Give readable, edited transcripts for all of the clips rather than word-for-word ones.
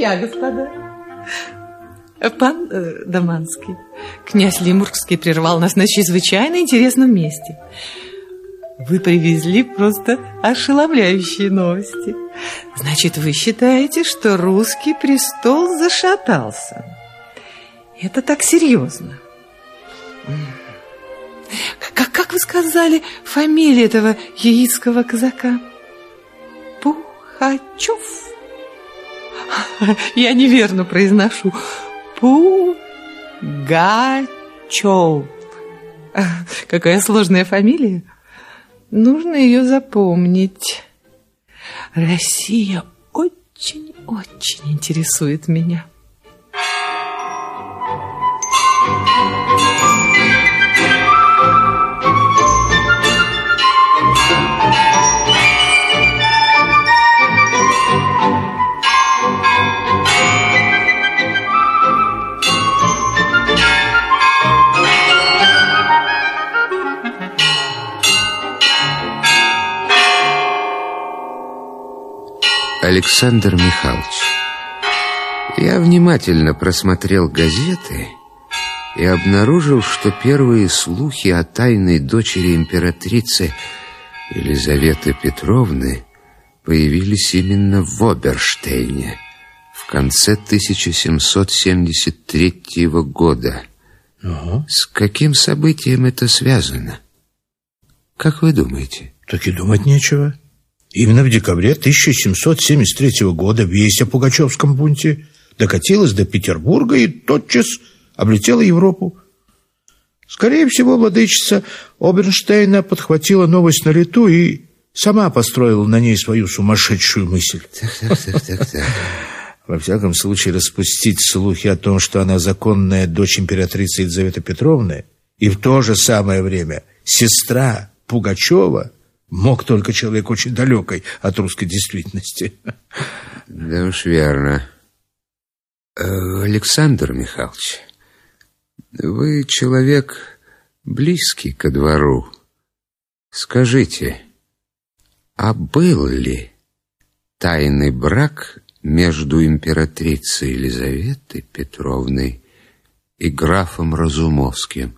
я, господа. Пан Даманский, князь Лимбургский прервал нас на чрезвычайно интересном месте. Вы привезли просто ошеломляющие новости. Значит, вы считаете, что русский престол зашатался? Это так серьезно. Как вы сказали фамилию этого яицкого казака? Пухачев. Я неверно произношу. Пугачев. Какая сложная фамилия. Нужно ее запомнить. Россия очень-очень интересует меня. Александр Михайлович, я внимательно просмотрел газеты и обнаружил, что первые слухи о тайной дочери императрицы Елизаветы Петровны появились именно в Оберштейне в конце 1773 года. С каким событием это связано? Как вы думаете? Так и думать нечего. Именно в декабре 1773 года весть о Пугачевском бунте докатилась до Петербурга и тотчас облетела Европу. Скорее всего, владычица Оберштейна подхватила новость на лету и сама построила на ней свою сумасшедшую мысль. Так. Во всяком случае, распустить слухи о том, что она законная дочь императрицы Елизаветы Петровны и в то же самое время сестра Пугачева, мог только человек очень далекий от русской действительности. Да уж верно. Александр Михайлович, вы человек близкий ко двору. Скажите, а был ли тайный брак между императрицей Елизаветой Петровной и графом Разумовским?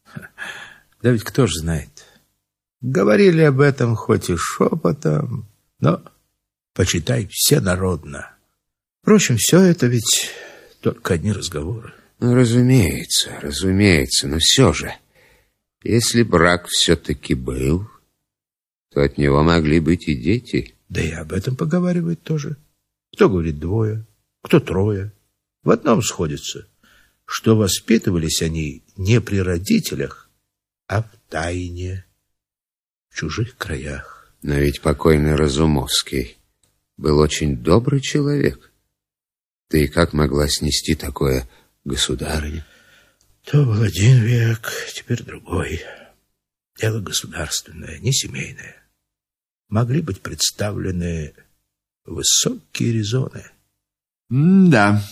Да ведь кто ж знает. Говорили об этом хоть и шепотом, но, почитай, всенародно. Впрочем, все это ведь только одни разговоры. Ну, разумеется, но все же, если брак все-таки был, то от него могли быть и дети. Да и об этом поговаривают тоже. Кто говорит двое, кто трое. В одном сходится, что воспитывались они не при родителях, а в тайне, в чужих краях. Но ведь покойный Разумовский был очень добрый человек. Да и как могла снести такое государыня? То был один век, теперь другой. Дело государственное, не семейное. Могли быть представлены высокие резоны. Да.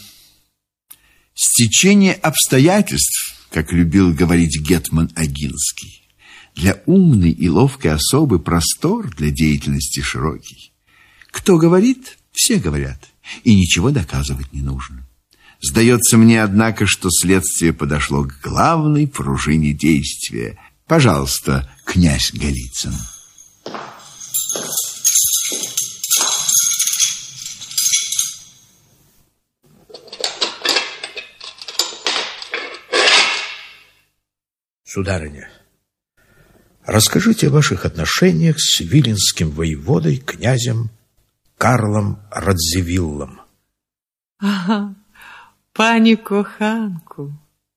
Стечение обстоятельств, как любил говорить гетман Огинский. Для умной и ловкой особы простор для деятельности широкий. Кто говорит, все говорят, и ничего доказывать не нужно. Сдается мне, однако, что следствие подошло к главной пружине действия. Пожалуйста, князь Голицын. Сударыня, расскажите о ваших отношениях с виленским воеводой, князем Карлом Радзивиллом. Ага, пани коханку.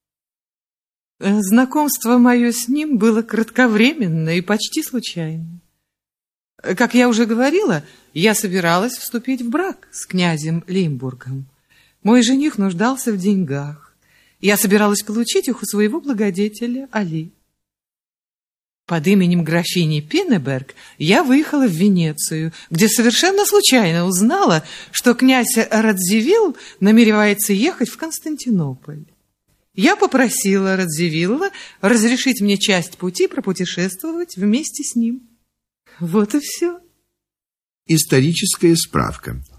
Знакомство мое с ним было кратковременное и почти случайное. Как я уже говорила, я собиралась вступить в брак с князем Лимбургом. Мой жених нуждался в деньгах. Я собиралась получить их у своего благодетеля Али. Под именем графини Пиннеберг я выехала в Венецию, где совершенно случайно узнала, что князь Радзивилл намеревается ехать в Константинополь. Я попросила Радзивилла разрешить мне часть пути пропутешествовать вместе с ним. Вот и все. Историческая справка.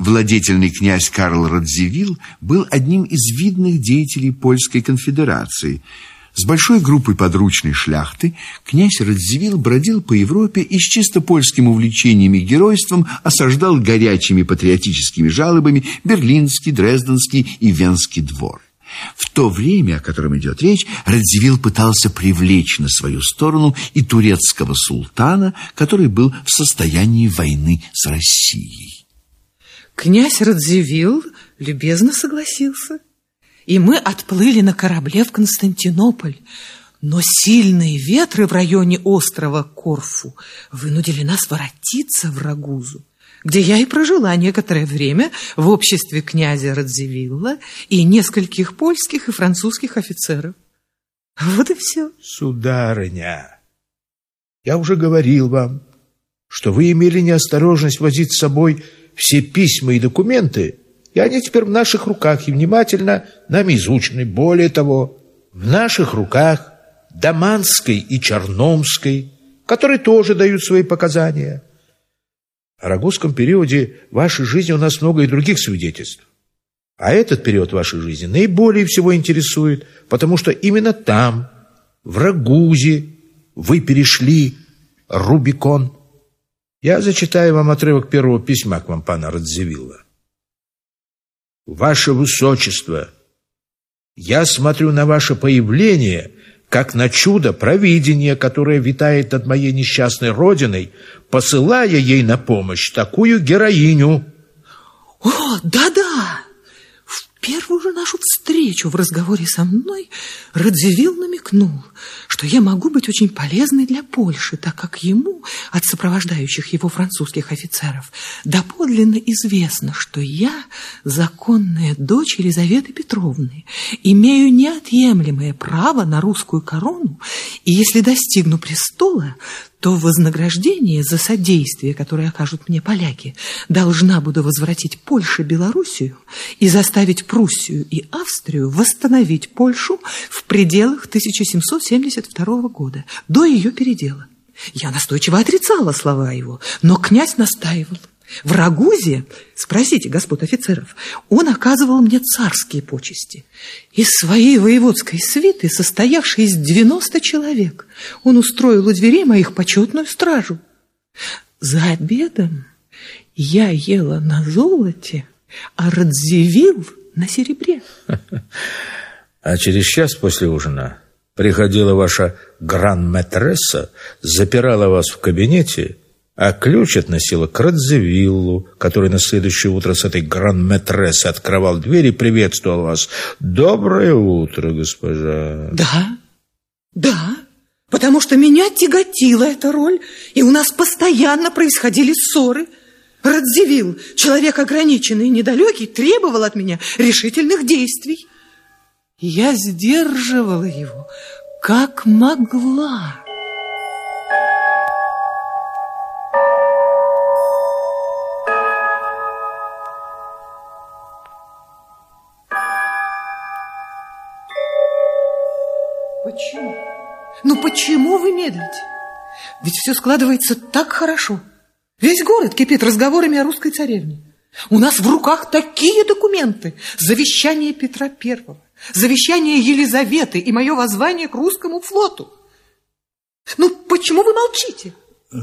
Владетельный князь Карл Радзивилл был одним из видных деятелей Польской конфедерации. С большой группой подручной шляхты князь Радзивилл бродил по Европе и с чисто польским увлечением и геройством осаждал горячими патриотическими жалобами Берлинский, Дрезденский и Венский двор. В то время, о котором идет речь, Радзивилл пытался привлечь на свою сторону и турецкого султана, который был в состоянии войны с Россией. Князь Радзивилл любезно согласился, и мы отплыли на корабле в Константинополь. Но сильные ветры в районе острова Корфу вынудили нас воротиться в Рагузу, где я и прожила некоторое время в обществе князя Радзивилла и нескольких польских и французских офицеров. Вот и все. Сударыня, я уже говорил вам, что вы имели неосторожность возить с собой все письма и документы, и они теперь в наших руках и внимательно нами изучены. Более того, в наших руках Даманской и Черномской, которые тоже дают свои показания. О рагузском периоде вашей жизни у нас много и других свидетельств. А этот период вашей жизни наиболее всего интересует, потому что именно там, в Рагузе, вы перешли Рубикон. Я зачитаю вам отрывок первого письма к вам пана Радзивилла. «Ваше Высочество, я смотрю на ваше появление как на чудо провидения, которое витает над моей несчастной родиной, посылая ей на помощь такую героиню». О, да-да! В первую же нашу встречу в разговоре со мной Радзивилл намекнул, что я могу быть очень полезной для Польши, так как ему от сопровождающих его французских офицеров доподлинно известно, что я законная дочь Елизаветы Петровны, имею неотъемлемое право на русскую корону, и если достигну престола, то вознаграждение за содействие, которое окажут мне поляки, должна буду возвратить Польше Белоруссию и заставить Пруссию и Австрию восстановить Польшу в пределах 1772 года, до ее передела. Я настойчиво отрицала слова его, но князь настаивал. В Рагузе, спросите господ офицеров, он оказывал мне царские почести. Из своей воеводской свиты, состоявшей из 90 человек, он устроил у дверей моих почетную стражу. За обедом я ела на золоте, а Радзивилл на серебре. А через час после ужина приходила ваша гран-мэтресса, запирала вас в кабинете, а ключ относила к Радзивиллу, который на следующее утро с этой гран-мэтрессы открывал дверь и приветствовал вас. «Доброе утро, госпожа». Да, потому что меня тяготила эта роль, и у нас постоянно происходили ссоры. Радзивилл, человек ограниченный и недалекий, требовал от меня решительных действий. Я сдерживала его, как могла. Почему? Ну почему вы медлите? Ведь все складывается так хорошо. Весь город кипит разговорами о русской царевне. У нас в руках такие документы. Завещание Петра Первого, завещание Елизаветы и мое воззвание к русскому флоту. Ну почему вы молчите?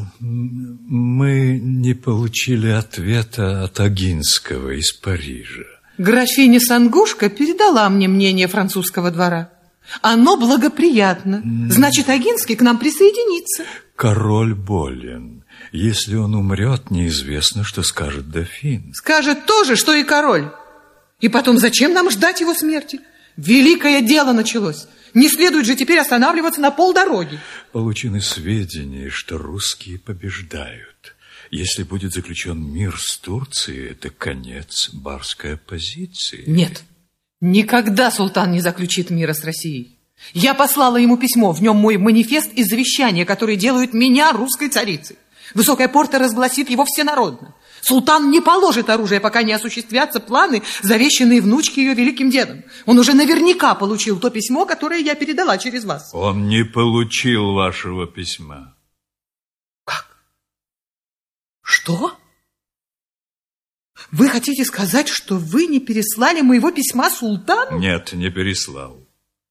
Мы не получили ответа от Огинского из Парижа. Графиня Сангушка передала мне мнение французского двора. Оно благоприятно. Значит, Огинский к нам присоединится. Король болен. Если он умрет, неизвестно, что скажет дофин. Скажет то же, что и король. И потом, зачем нам ждать его смерти? Великое дело началось. Не следует же теперь останавливаться на полдороги. Получены сведения, что русские побеждают. Если будет заключен мир с Турцией, это конец барской оппозиции. Нет, никогда султан не заключит мира с Россией. Я послала ему письмо, в нем мой манифест и завещание, которые делают меня русской царицей. Высокая порта разгласит его всенародно. Султан не положит оружие, пока не осуществятся планы, завещанные внучке ее великим дедом. Он уже наверняка получил то письмо, которое я передала через вас. Он не получил вашего письма. Как? Что? Вы хотите сказать, что вы не переслали моего письма султану? Нет, не переслал.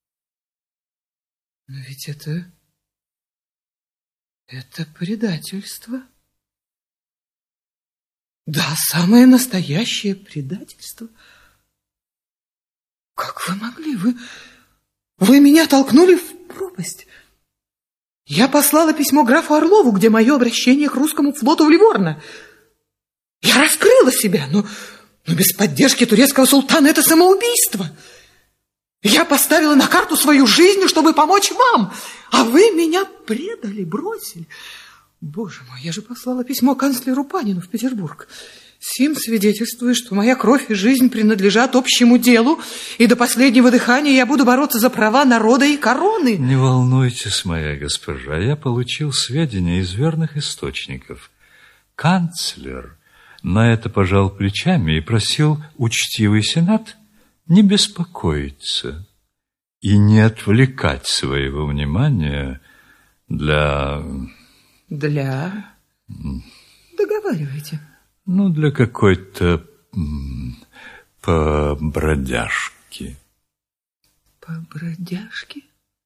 Но ведь это предательство. Да, самое настоящее предательство. Как вы могли? Вы меня толкнули в пропасть. Я послала письмо графу Орлову, где мое обращение к русскому флоту в Ливорно. Я раскрыла себя, но без поддержки турецкого султана это самоубийство. Я поставила на карту свою жизнь, чтобы помочь вам, а вы меня предали, бросили. Боже мой, я же послала письмо канцлеру Панину в Петербург. Сим свидетельствует, что моя кровь и жизнь принадлежат общему делу, и до последнего дыхания я буду бороться за права народа и короны. Не волнуйтесь, моя госпожа, я получил сведения из верных источников. Канцлер на это пожал плечами и просил учтивый сенат не беспокоиться и не отвлекать своего внимания для... Договаривайте. Для какой-то побродяжки. Побродяжки?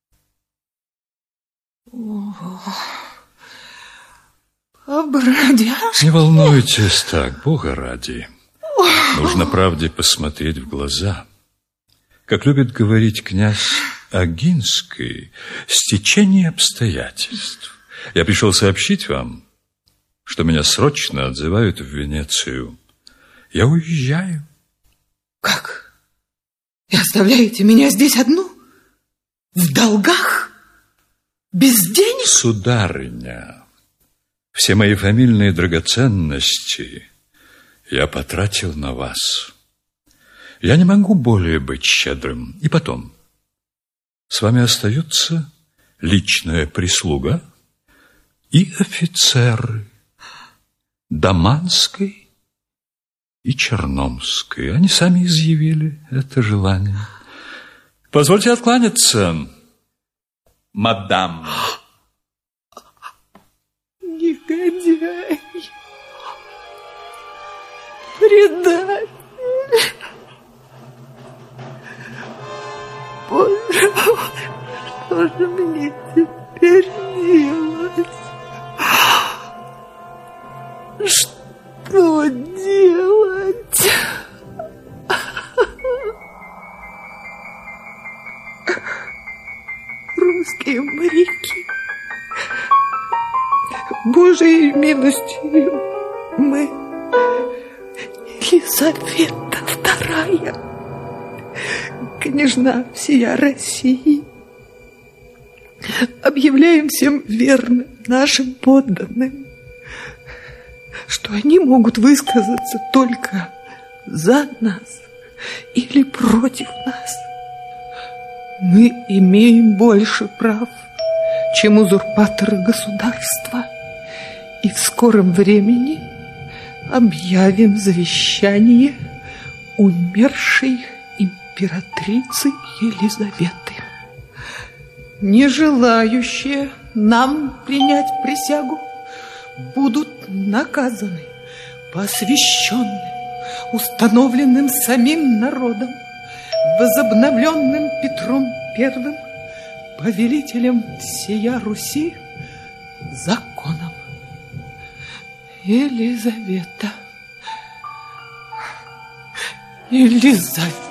Побродяжки? Не волнуйтесь так, Бога ради. Нужно правде посмотреть в глаза. Как любит говорить князь Агинский, стечение обстоятельств. Я пришел сообщить вам, что меня срочно отзывают в Венецию. Я уезжаю. Как? И оставляете меня здесь одну? В долгах? Без денег? Сударыня, все мои фамильные драгоценности я потратил на вас. Я не могу более быть щедрым. И потом, с вами остаются личная прислуга и офицеры Даманской и Черномской. Они сами изъявили это желание. Позвольте откланяться, мадам. Негодяй, предатель. Боже мой, что же мне теперь делать? Что делать? Русские моряки, Божией милостью мы, Елизавета II, княжна всея России, объявляем всем верным нашим подданным, что они могут высказаться только за нас или против нас. Мы имеем больше прав, чем узурпаторы государства, и в скором времени объявим завещание умершей императрицы Елизаветы. Не желающие нам принять присягу будут наказаны, посвященным, установленным самим народом, возобновленным Петром I, повелителем всея Руси, законом. Елизавета.